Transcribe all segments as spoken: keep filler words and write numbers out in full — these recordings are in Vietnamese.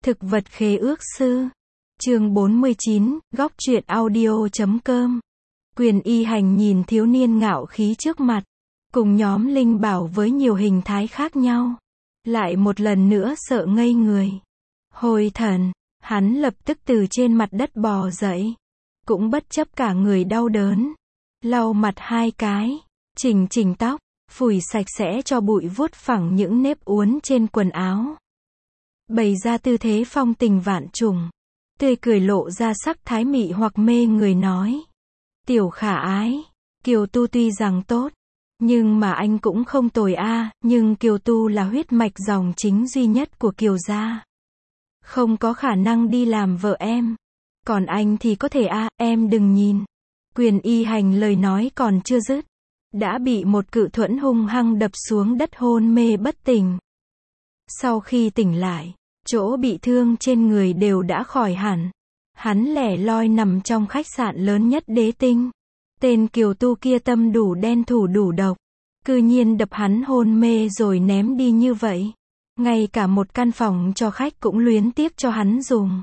Thực vật khế ước sư. Chương bốn mươi chín, góc truyện audio chấm com. Quyền y hành nhìn thiếu niên ngạo khí trước mặt, cùng nhóm linh bảo với nhiều hình thái khác nhau. Lại một lần nữa sợ ngây người. Hồi thần, hắn lập tức từ trên mặt đất bò dậy. Cũng bất chấp cả người đau đớn. Lau mặt hai cái, chỉnh chỉnh tóc, phủi sạch sẽ cho bụi vuốt phẳng những nếp uốn trên quần áo. Bày ra tư thế phong tình vạn trùng. Tươi cười lộ ra sắc thái mị hoặc mê người nói. Tiểu khả ái, Kiều Tu tuy rằng tốt, nhưng mà anh cũng không tồi a, nhưng Kiều Tu là huyết mạch dòng chính duy nhất của Kiều gia. Không có khả năng đi làm vợ em. Còn anh thì có thể a, em đừng nhìn. Quyền y hành lời nói còn chưa dứt, đã bị một cự thuẫn hung hăng đập xuống đất hôn mê bất tỉnh. Sau khi tỉnh lại, chỗ bị thương trên người đều đã khỏi hẳn. Hắn lẻ loi nằm trong khách sạn lớn nhất Đế Tinh. Tên Kiều Tu kia tâm đủ đen thủ đủ độc. Cư nhiên đập hắn hôn mê rồi ném đi như vậy. Ngay cả một căn phòng cho khách cũng luyến tiếc cho hắn dùng.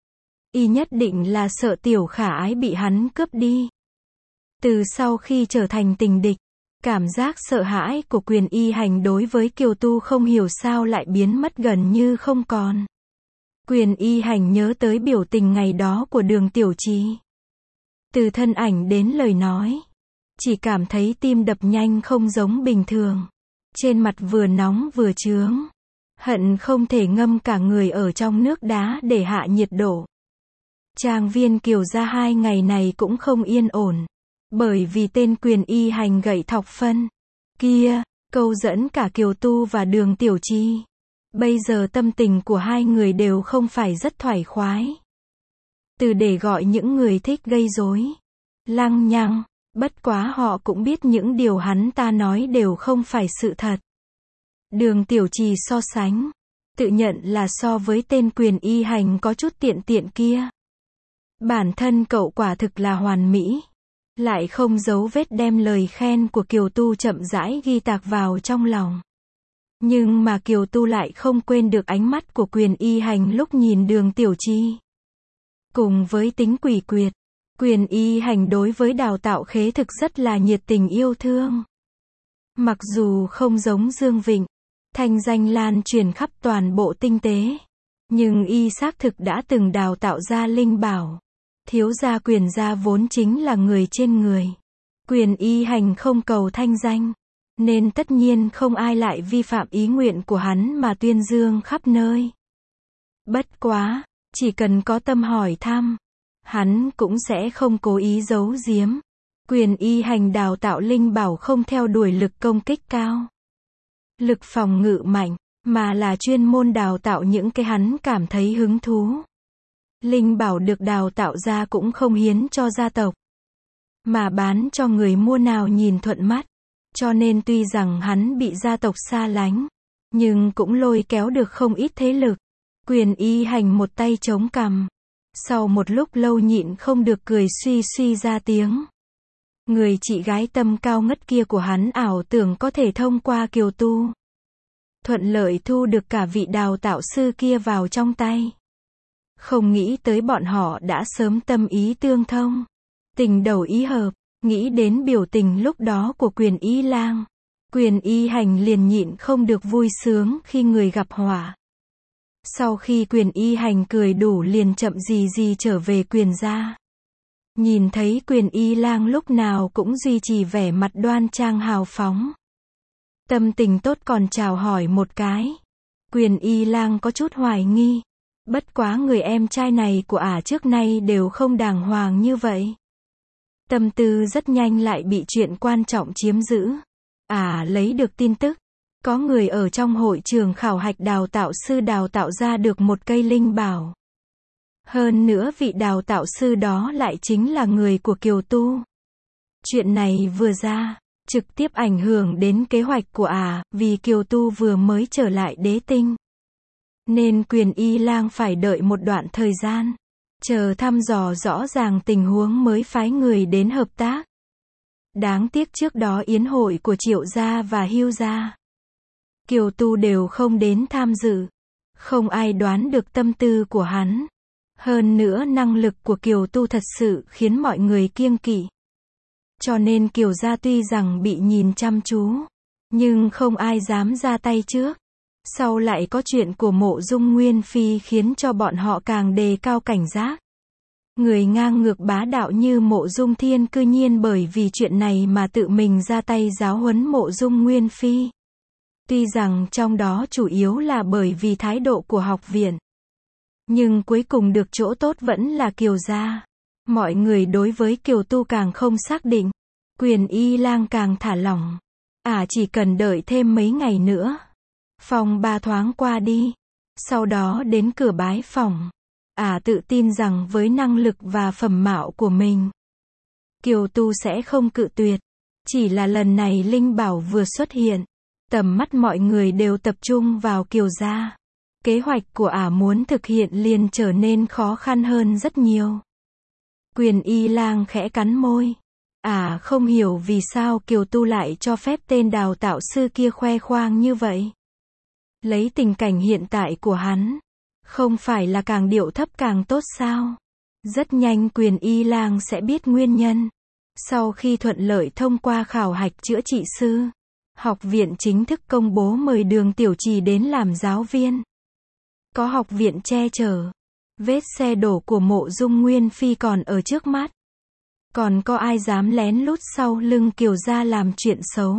Y nhất định là sợ tiểu khả ái bị hắn cướp đi. Từ sau khi trở thành tình địch, cảm giác sợ hãi của quyền y hành đối với Kiều Tu không hiểu sao lại biến mất gần như không còn. Quyền y hành nhớ tới biểu tình ngày đó của Đường Tiểu Trì. Từ thân ảnh đến lời nói, chỉ cảm thấy tim đập nhanh không giống bình thường. Trên mặt vừa nóng vừa chướng. Hận không thể ngâm cả người ở trong nước đá để hạ nhiệt độ. Trang viên Kiều gia hai ngày này cũng không yên ổn. Bởi vì tên quyền y hành gậy thọc phân kia, câu dẫn cả Kiều Tu và Đường Tiểu Trì. Bây giờ tâm tình của hai người đều không phải rất thoải khoái. Từ để gọi những người thích gây rối, lăng nhăng, bất quá họ cũng biết những điều hắn ta nói đều không phải sự thật. Đường Tiểu Trì so sánh, tự nhận là so với tên quyền y hành có chút tiện tiện kia. Bản thân cậu quả thực là hoàn mỹ. Lại không giấu vết đem lời khen của Kiều Tu chậm rãi ghi tạc vào trong lòng. Nhưng mà Kiều Tu lại không quên được ánh mắt của quyền y hành lúc nhìn Đường Tiểu Trì. Cùng với tính quỷ quyệt, quyền y hành đối với đào tạo khế thực rất là nhiệt tình yêu thương. Mặc dù không giống Dương Vịnh, thanh danh lan truyền khắp toàn bộ tinh tế, nhưng y xác thực đã từng đào tạo ra linh bảo. Thiếu gia quyền gia vốn chính là người trên người. Quyền y hành không cầu thanh danh, nên tất nhiên không ai lại vi phạm ý nguyện của hắn mà tuyên dương khắp nơi. Bất quá, chỉ cần có tâm hỏi thăm, hắn cũng sẽ không cố ý giấu giếm. Quyền y hành đào tạo linh bảo không theo đuổi lực công kích cao, lực phòng ngự mạnh, mà là chuyên môn đào tạo những cái hắn cảm thấy hứng thú. Linh bảo được đào tạo ra cũng không hiến cho gia tộc, mà bán cho người mua nào nhìn thuận mắt. Cho nên tuy rằng hắn bị gia tộc xa lánh, nhưng cũng lôi kéo được không ít thế lực. Quyền y hành một tay chống cằm. Sau một lúc lâu nhịn không được cười suy suy ra tiếng. Người chị gái tâm cao ngất kia của hắn ảo tưởng có thể thông qua Kiều Tu, thuận lợi thu được cả vị đào tạo sư kia vào trong tay. Không nghĩ tới bọn họ đã sớm tâm ý tương thông, tình đầu ý hợp. Nghĩ đến biểu tình lúc đó của quyền y lang, quyền y hành liền nhịn không được vui sướng khi người gặp họa. Sau khi quyền y hành cười đủ liền chậm gì gì trở về quyền gia. Nhìn thấy quyền y lang lúc nào cũng duy trì vẻ mặt đoan trang hào phóng, tâm tình tốt còn chào hỏi một cái. Quyền y lang có chút hoài nghi. Bất quá người em trai này của ả trước nay đều không đàng hoàng như vậy. Tâm tư rất nhanh lại bị chuyện quan trọng chiếm giữ. Ả lấy được tin tức, có người ở trong hội trường khảo hạch đào tạo sư đào tạo ra được một cây linh bảo. Hơn nữa vị đào tạo sư đó lại chính là người của Kiều Tu. Chuyện này vừa ra, trực tiếp ảnh hưởng đến kế hoạch của ả, vì Kiều Tu vừa mới trở lại Đế Tinh. Nên quyền y lang phải đợi một đoạn thời gian, chờ thăm dò rõ ràng tình huống mới phái người đến hợp tác. Đáng tiếc trước đó yến hội của Triệu gia và Hưu gia, Kiều Tu đều không đến tham dự. Không ai đoán được tâm tư của hắn. Hơn nữa năng lực của Kiều Tu thật sự khiến mọi người kiêng kỵ. Cho nên Kiều gia tuy rằng bị nhìn chăm chú, nhưng không ai dám ra tay trước. Sau lại có chuyện của Mộ Dung Nguyên Phi khiến cho bọn họ càng đề cao cảnh giác. Người ngang ngược bá đạo như Mộ Dung Thiên cư nhiên bởi vì chuyện này mà tự mình ra tay giáo huấn Mộ Dung Nguyên Phi. Tuy rằng trong đó chủ yếu là bởi vì thái độ của học viện. Nhưng cuối cùng được chỗ tốt vẫn là Kiều gia. Mọi người đối với Kiều Tu càng không xác định. Quyền Y Lang càng thả lỏng. À chỉ cần đợi thêm mấy ngày nữa. Phòng ba thoáng qua đi. Sau đó đến cửa bái phòng. À tự tin rằng với năng lực và phẩm mạo của mình, Kiều Tu sẽ không cự tuyệt. Chỉ là lần này Linh Bảo vừa xuất hiện. Tầm mắt mọi người đều tập trung vào Kiều gia. Kế hoạch của ả muốn thực hiện liền trở nên khó khăn hơn rất nhiều. Quyền Y Lang khẽ cắn môi. Ả không hiểu vì sao Kiều Tu lại cho phép tên đào tạo sư kia khoe khoang như vậy. Lấy tình cảnh hiện tại của hắn, không phải là càng điệu thấp càng tốt sao? Rất nhanh Quyền Y Lang sẽ biết nguyên nhân. Sau khi thuận lợi thông qua khảo hạch chữa trị sư, học viện chính thức công bố mời Đường Tiểu Trì đến làm giáo viên. Có học viện che chở, vết xe đổ của Mộ Dung Nguyên Phi còn ở trước mắt. Còn có ai dám lén lút sau lưng Kiều gia làm chuyện xấu?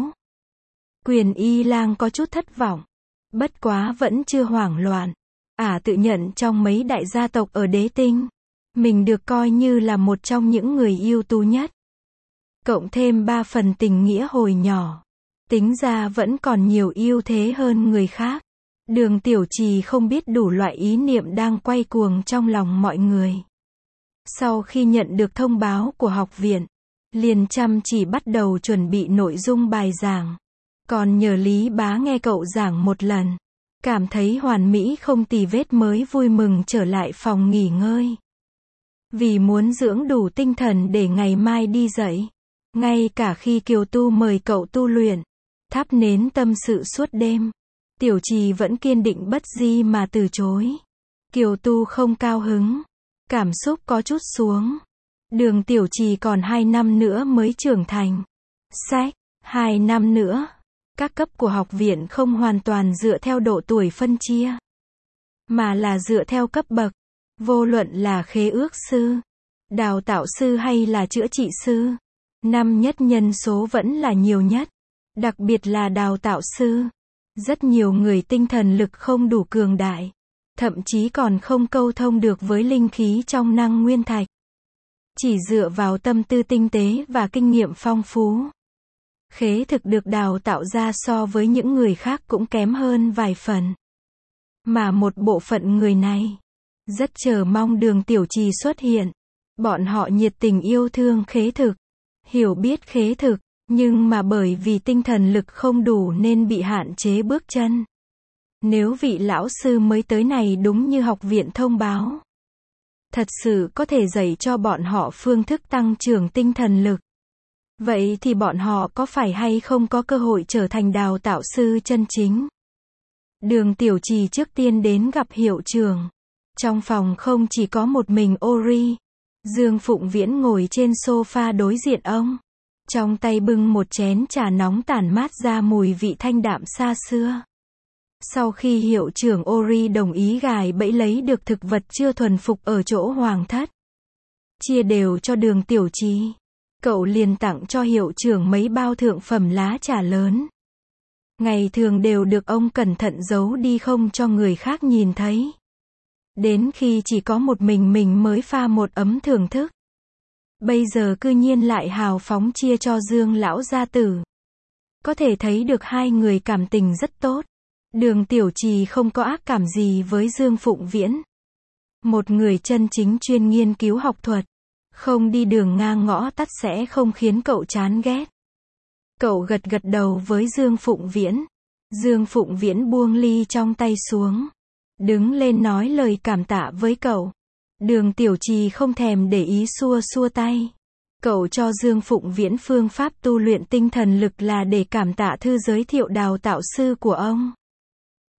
Quyền Y Lang có chút thất vọng. Bất quá vẫn chưa hoảng loạn. Ả à, tự nhận trong mấy đại gia tộc ở Đế Tinh, mình được coi như là một trong những người ưu tú nhất. Cộng thêm ba phần tình nghĩa hồi nhỏ. Tính ra vẫn còn nhiều ưu thế hơn người khác. Đường Tiểu Trì không biết đủ loại ý niệm đang quay cuồng trong lòng mọi người. Sau khi nhận được thông báo của học viện, liền chăm chỉ bắt đầu chuẩn bị nội dung bài giảng. Còn nhờ Lý Bá nghe cậu giảng một lần. Cảm thấy hoàn mỹ không tì vết mới vui mừng trở lại phòng nghỉ ngơi. Vì muốn dưỡng đủ tinh thần để ngày mai đi dậy. Ngay cả khi Kiều Tu mời cậu tu luyện, thắp nến tâm sự suốt đêm, Tiểu Trì vẫn kiên định bất di mà từ chối. Kiều Tu không cao hứng. Cảm xúc có chút xuống. Đường Tiểu Trì còn hai năm nữa mới trưởng thành. Sách, hai năm nữa. Các cấp của học viện không hoàn toàn dựa theo độ tuổi phân chia, mà là dựa theo cấp bậc. Vô luận là khế ước sư, đào tạo sư hay là chữa trị sư, năm nhất nhân số vẫn là nhiều nhất. Đặc biệt là đào tạo sư. Rất nhiều người tinh thần lực không đủ cường đại. Thậm chí còn không câu thông được với linh khí trong năng nguyên thạch. Chỉ dựa vào tâm tư tinh tế và kinh nghiệm phong phú. Khế thực được đào tạo ra so với những người khác cũng kém hơn vài phần. Mà một bộ phận người này rất chờ mong Đường Tiểu Trì xuất hiện. Bọn họ nhiệt tình yêu thương khế thực, hiểu biết khế thực, nhưng mà bởi vì tinh thần lực không đủ nên bị hạn chế bước chân. Nếu vị lão sư mới tới này đúng như học viện thông báo, thật sự có thể dạy cho bọn họ phương thức tăng trưởng tinh thần lực, vậy thì bọn họ có phải hay không có cơ hội trở thành đào tạo sư chân chính? Đường Tiểu Trì trước tiên đến gặp hiệu trưởng. Trong phòng không chỉ có một mình Ori. Dương Phụng Viễn ngồi trên sofa đối diện ông. Trong tay bưng một chén trà nóng tản mát ra mùi vị thanh đạm xa xưa. Sau khi hiệu trưởng Ori đồng ý gài bẫy lấy được thực vật chưa thuần phục ở chỗ hoàng thất, chia đều cho Đường Tiểu Trì, cậu liền tặng cho hiệu trưởng mấy bao thượng phẩm lá trà lớn. Ngày thường đều được ông cẩn thận giấu đi không cho người khác nhìn thấy. Đến khi chỉ có một mình mình mới pha một ấm thưởng thức. Bây giờ cư nhiên lại hào phóng chia cho Dương lão gia tử. Có thể thấy được hai người cảm tình rất tốt. Đường Tiểu Trì không có ác cảm gì với Dương Phụng Viễn. Một người chân chính chuyên nghiên cứu học thuật, không đi đường ngang ngõ tắt sẽ không khiến cậu chán ghét. Cậu gật gật đầu với Dương Phụng Viễn. Dương Phụng Viễn buông ly trong tay xuống, đứng lên nói lời cảm tạ với cậu. Đường Tiểu Trì không thèm để ý xua xua tay. Cậu cho Dương Phụng Viễn phương pháp tu luyện tinh thần lực là để cảm tạ thư giới thiệu đào tạo sư của ông.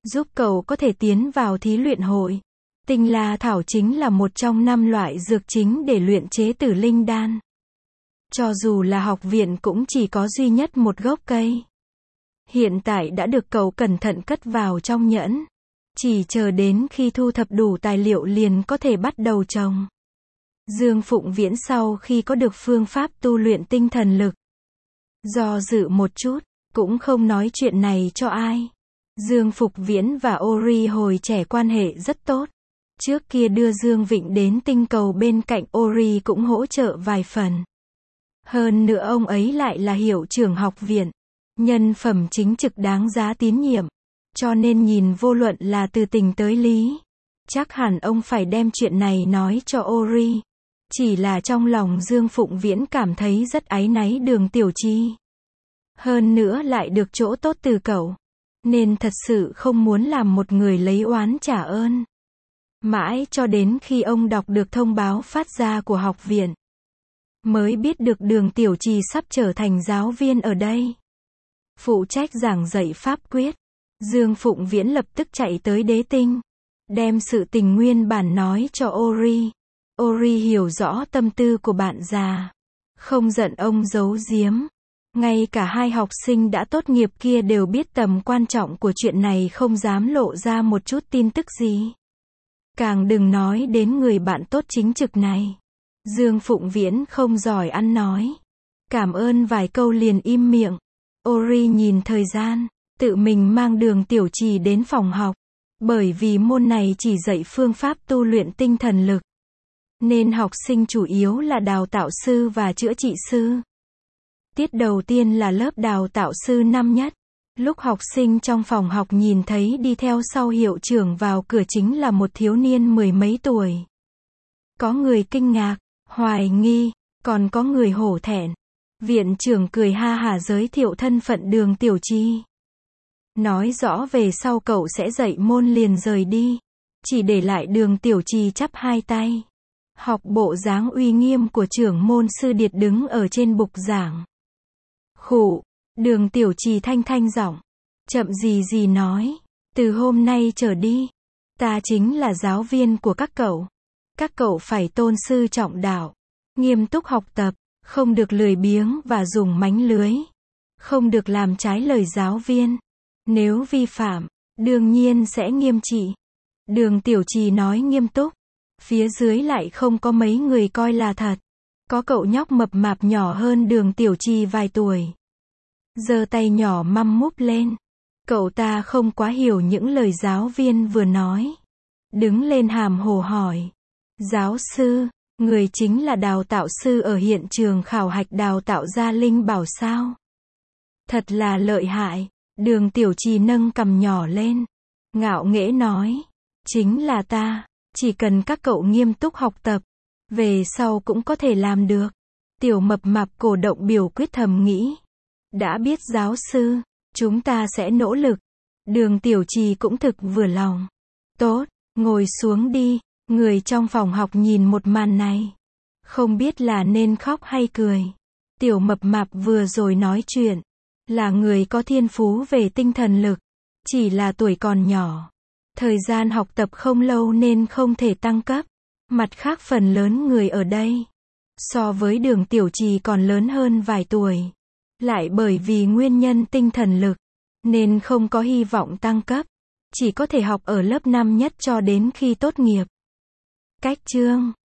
giúp cậu có thể tiến vào thí luyện hội. Tinh La Thảo chính là một trong năm loại dược chính để luyện chế Tử Linh Đan. Cho dù là học viện cũng chỉ có duy nhất một gốc cây. Hiện tại đã được cậu cẩn thận cất vào trong nhẫn. Chỉ chờ đến khi thu thập đủ tài liệu liền có thể bắt đầu trồng. Dương Phụng Viễn sau khi có được phương pháp tu luyện tinh thần lực, do dự một chút, cũng không nói chuyện này cho ai. Dương Phục Viễn và Ori hồi trẻ quan hệ rất tốt. Trước kia đưa Dương Vịnh đến tinh cầu bên cạnh Ori cũng hỗ trợ vài phần. Hơn nữa ông ấy lại là hiệu trưởng học viện. Nhân phẩm chính trực đáng giá tín nhiệm. Cho nên nhìn vô luận là từ tình tới lý. Chắc hẳn ông phải đem chuyện này nói cho Ori. Chỉ là trong lòng Dương Phụng Viễn cảm thấy rất áy náy Đường Tiểu Chi. Hơn nữa lại được chỗ tốt từ cậu. Nên thật sự không muốn làm một người lấy oán trả ơn. Mãi cho đến khi ông đọc được thông báo phát ra của học viện, mới biết được Đường Tiểu Chi sắp trở thành giáo viên ở đây. Phụ trách giảng dạy pháp quyết. Dương Phụng Viễn lập tức chạy tới Đế Tinh. Đem sự tình nguyên bản nói cho Ori. Ori hiểu rõ tâm tư của bạn già. Không giận ông giấu giếm. Ngay cả hai học sinh đã tốt nghiệp kia đều biết tầm quan trọng của chuyện này, không dám lộ ra một chút tin tức gì. Càng đừng nói đến người bạn tốt chính trực này. Dương Phụng Viễn không giỏi ăn nói. Cảm ơn vài câu liền im miệng. Ori nhìn thời gian, tự mình mang Đường Tiểu Trì đến phòng học. Bởi vì môn này chỉ dạy phương pháp tu luyện tinh thần lực. Nên học sinh chủ yếu là đào tạo sư và chữa trị sư. Tiết đầu tiên là lớp đào tạo sư năm nhất. Lúc học sinh trong phòng học nhìn thấy đi theo sau hiệu trưởng vào cửa chính là một thiếu niên mười mấy tuổi. Có người kinh ngạc, hoài nghi, còn có người hổ thẹn. Viện trưởng cười ha hả giới thiệu thân phận Đường Tiểu Chi. Nói rõ về sau cậu sẽ dạy môn liền rời đi. Chỉ để lại Đường Tiểu Chi chắp hai tay. Học bộ dáng uy nghiêm của trưởng môn sư Điệt đứng ở trên bục giảng. Khụ, Đường Tiểu Trì thanh thanh giọng, chậm gì gì nói, từ hôm nay trở đi, ta chính là giáo viên của các cậu. Các cậu phải tôn sư trọng đạo, nghiêm túc học tập, không được lười biếng và dùng mánh lưới, không được làm trái lời giáo viên. Nếu vi phạm, đương nhiên sẽ nghiêm trị. Đường Tiểu Trì nói nghiêm túc, phía dưới lại không có mấy người coi là thật. Có cậu nhóc mập mạp nhỏ hơn Đường Tiểu Trì vài tuổi. Giơ tay nhỏ măm múp lên. Cậu ta không quá hiểu những lời giáo viên vừa nói. Đứng lên hàm hồ hỏi. Giáo sư, người chính là đào tạo sư ở hiện trường khảo hạch đào tạo ra linh bảo sao? Thật là lợi hại. Đường Tiểu Trì nâng cằm nhỏ lên. Ngạo nghễ nói. Chính là ta. Chỉ cần các cậu nghiêm túc học tập, về sau cũng có thể làm được. Tiểu mập mạp cổ động biểu quyết thầm nghĩ. Đã biết giáo sư, chúng ta sẽ nỗ lực. Đường Tiểu Trì cũng thực vừa lòng. Tốt, ngồi xuống đi. Người trong phòng học nhìn một màn này, không biết là nên khóc hay cười. Tiểu mập mạp vừa rồi nói chuyện, là người có thiên phú về tinh thần lực. Chỉ là tuổi còn nhỏ. Thời gian học tập không lâu nên không thể tăng cấp. Mặt khác phần lớn người ở đây, so với Đường Tiểu Trì còn lớn hơn vài tuổi. Lại bởi vì nguyên nhân tinh thần lực, nên không có hy vọng tăng cấp. Chỉ có thể học ở lớp năm nhất cho đến khi tốt nghiệp. Cách chương